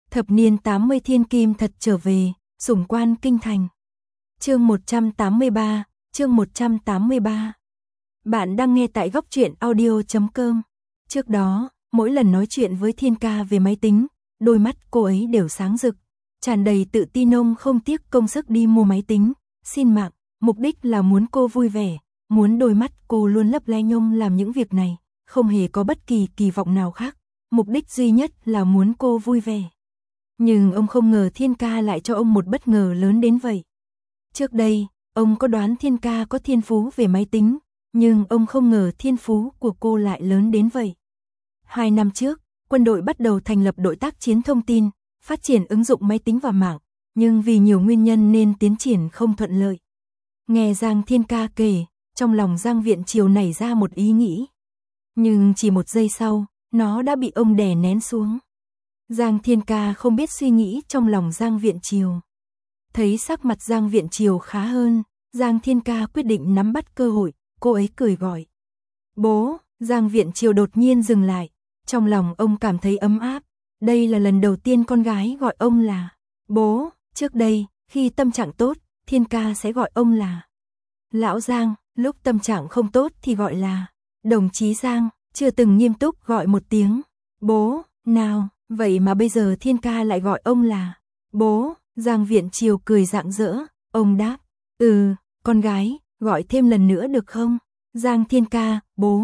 Thập niên 80 thiên kim thật trở về, sủng quan kinh thành. Chương 183, chương 183. Bạn đang nghe tại góc truyện audio.com. Trước đó, mỗi lần nói chuyện với Thiên Ca về máy tính, đôi mắt cô ấy đều sáng rực, tràn đầy tự tin. Ông không tiếc công sức đi mua máy tính, xin mạng, mục đích là muốn cô vui vẻ, muốn đôi mắt cô luôn lấp lánh. Ông làm những việc này, không hề có bất kỳ kỳ vọng nào khác, mục đích duy nhất là muốn cô vui vẻ. Nhưng ông không ngờ Thiên Ca lại cho ông một bất ngờ lớn đến vậy. Trước đây, ông có đoán Thiên Ca có thiên phú về máy tính, nhưng ông không ngờ thiên phú của cô lại lớn đến vậy. 2 năm trước, quân đội bắt đầu thành lập đội tác chiến thông tin, phát triển ứng dụng máy tính và mạng, nhưng vì nhiều nguyên nhân nên tiến triển không thuận lợi. Nghe Giang Thiên Ca kể, trong lòng Giang Viễn Triều nảy ra một ý nghĩ. Nhưng chỉ một giây sau, nó đã bị ông đè nén xuống. Giang Thiên Ca không biết suy nghĩ trong lòng Giang Viễn Triều. Thấy sắc mặt Giang Viễn Triều khá hơn, Giang Thiên Ca quyết định nắm bắt cơ hội, cô ấy cười gọi. Bố, Giang Viễn Triều đột nhiên dừng lại, trong lòng ông cảm thấy ấm áp. Đây là lần đầu tiên con gái gọi ông là bố, trước đây, khi tâm trạng tốt, Thiên Ca sẽ gọi ông là Lão Giang, lúc tâm trạng không tốt thì gọi là Đồng chí Giang, chưa từng nghiêm túc gọi một tiếng bố, nào, vậy mà bây giờ Thiên Ca lại gọi ông là bố. Giang Viễn Triều cười rạng rỡ, ông đáp, con gái, gọi thêm lần nữa được không? Giang Thiên Ca, bố,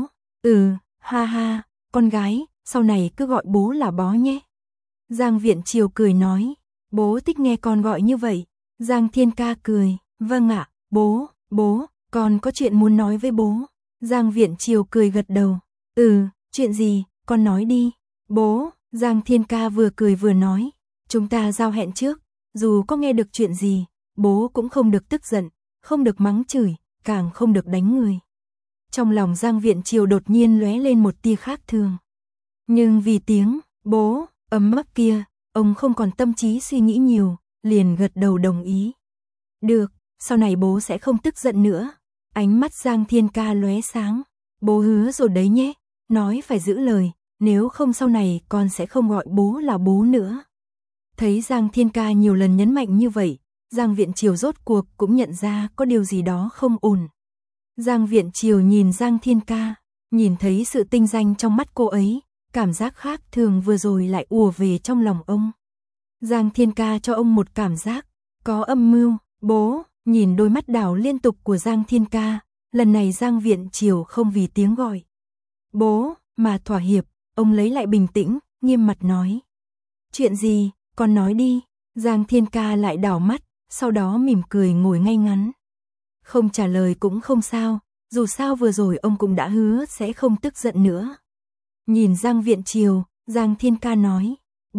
ha ha, con gái, sau này cứ gọi bố là bó nhé. Giang Viễn Triều cười nói, bố thích nghe con gọi như vậy. Giang Thiên Ca cười, vâng ạ, bố, con có chuyện muốn nói với bố. Giang Viễn Triều cười gật đầu, chuyện gì, con nói đi. Bố, Giang Thiên Ca vừa cười vừa nói, chúng ta giao hẹn trước, dù có nghe được chuyện gì, bố cũng không được tức giận, không được mắng chửi, càng không được đánh người. Trong lòng Giang Viễn Triều đột nhiên lóe lên một tia khác thường. Nhưng vì tiếng bố ấm áp kia, ông không còn tâm trí suy nghĩ nhiều, liền gật đầu đồng ý. Được, sau này bố sẽ không tức giận nữa. Ánh mắt Giang Thiên Ca lóe sáng. Bố hứa rồi đấy nhé, nói phải giữ lời, nếu không sau này con sẽ không gọi bố là bố nữa. Thấy Giang Thiên Ca nhiều lần nhấn mạnh như vậy, Giang Viễn Triều rốt cuộc cũng nhận ra có điều gì đó không ổn. Giang Viễn Triều nhìn Giang Thiên Ca, nhìn thấy sự tinh danh trong mắt cô ấy, cảm giác khác thường vừa rồi lại ùa về trong lòng ông. Giang Thiên Ca cho ông một cảm giác có âm mưu. Bố, nhìn đôi mắt đảo liên tục của Giang Thiên Ca, lần này Giang Viễn Triều không vì tiếng gọi bố mà thỏa hiệp, ông lấy lại bình tĩnh, nghiêm mặt nói. Chuyện gì, con nói đi. Giang Thiên Ca lại đảo mắt, sau đó mỉm cười ngồi ngay ngắn. Không trả lời cũng không sao, dù sao vừa rồi ông cũng đã hứa sẽ không tức giận nữa. Nhìn Giang Viễn Triều, Giang Thiên Ca nói,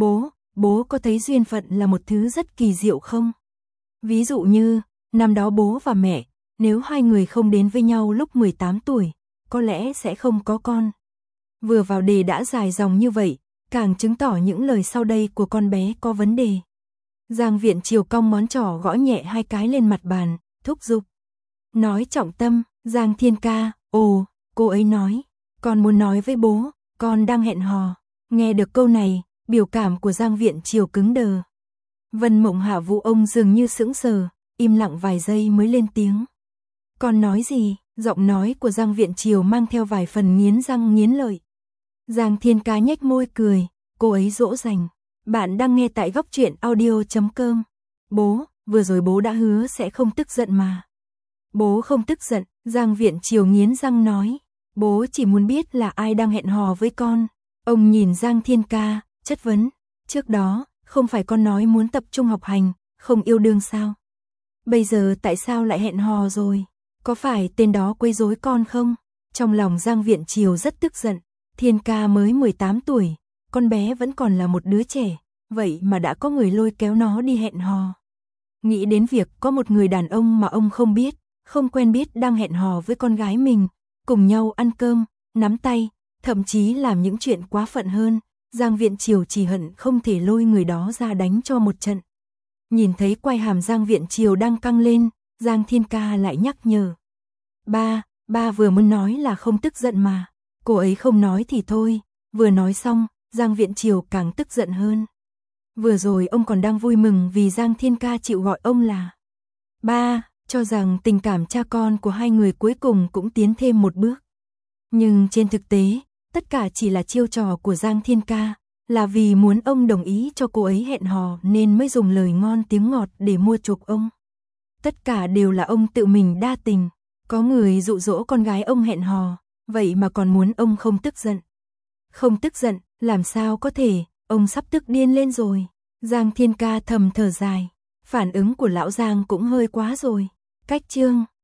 bố có thấy duyên phận là một thứ rất kỳ diệu không? Ví dụ như, năm đó bố và mẹ, nếu hai người không đến với nhau lúc 18 tuổi, có lẽ sẽ không có con. Vừa vào đề đã dài dòng như vậy, càng chứng tỏ những lời sau đây của con bé có vấn đề. Giang Viễn Triều cong ngón trỏ gõ nhẹ 2 cái lên mặt bàn, thúc giục. Nói trọng tâm. Giang Thiên Ca, cô ấy nói, con muốn nói với bố, con đang hẹn hò. Nghe được câu này, biểu cảm của Giang Viễn Triều cứng đờ. Vân Mộng Hạ Vũ ông dường như sững sờ, im lặng vài giây mới lên tiếng. Con nói gì? Giọng nói của Giang Viễn Triều mang theo vài phần nghiến răng nghiến lợi. Giang Thiên Ca nhếch môi cười, cô ấy dỗ dành. Bạn đang nghe tại góc truyện audio.com. Bố, vừa rồi bố đã hứa sẽ không tức giận mà. Bố không tức giận, Giang Viễn Triều nghiến răng nói. Bố chỉ muốn biết là ai đang hẹn hò với con. Ông nhìn Giang Thiên Ca, chất vấn. Trước đó, không phải con nói muốn tập trung học hành, không yêu đương sao? Bây giờ tại sao lại hẹn hò rồi? Có phải tên đó quấy rối con không? Trong lòng Giang Viễn Triều rất tức giận. Thiên Ca mới 18 tuổi, con bé vẫn còn là một đứa trẻ, vậy mà đã có người lôi kéo nó đi hẹn hò. Nghĩ đến việc có một người đàn ông mà ông không biết, không quen biết đang hẹn hò với con gái mình, cùng nhau ăn cơm, nắm tay, thậm chí làm những chuyện quá phận hơn, Giang Viễn Triều chỉ hận không thể lôi người đó ra đánh cho một trận. Nhìn thấy quai hàm Giang Viễn Triều đang căng lên, Giang Thiên Ca lại nhắc nhở. Ba vừa muốn nói là không tức giận mà. Cô ấy không nói thì thôi, vừa nói xong, Giang Viễn Triều càng tức giận hơn. Vừa rồi ông còn đang vui mừng vì Giang Thiên Ca chịu gọi ông là ba, cho rằng tình cảm cha con của hai người cuối cùng cũng tiến thêm một bước. Nhưng trên thực tế, tất cả chỉ là chiêu trò của Giang Thiên Ca, là vì muốn ông đồng ý cho cô ấy hẹn hò nên mới dùng lời ngon tiếng ngọt để mua chuộc ông. Tất cả đều là ông tự mình đa tình, có người dụ dỗ con gái ông hẹn hò, vậy mà còn muốn ông không tức giận. Không tức giận, làm sao có thể, ông sắp tức điên lên rồi. Giang Thiên Ca thầm thở dài, phản ứng của lão Giang cũng hơi quá rồi. Cách chương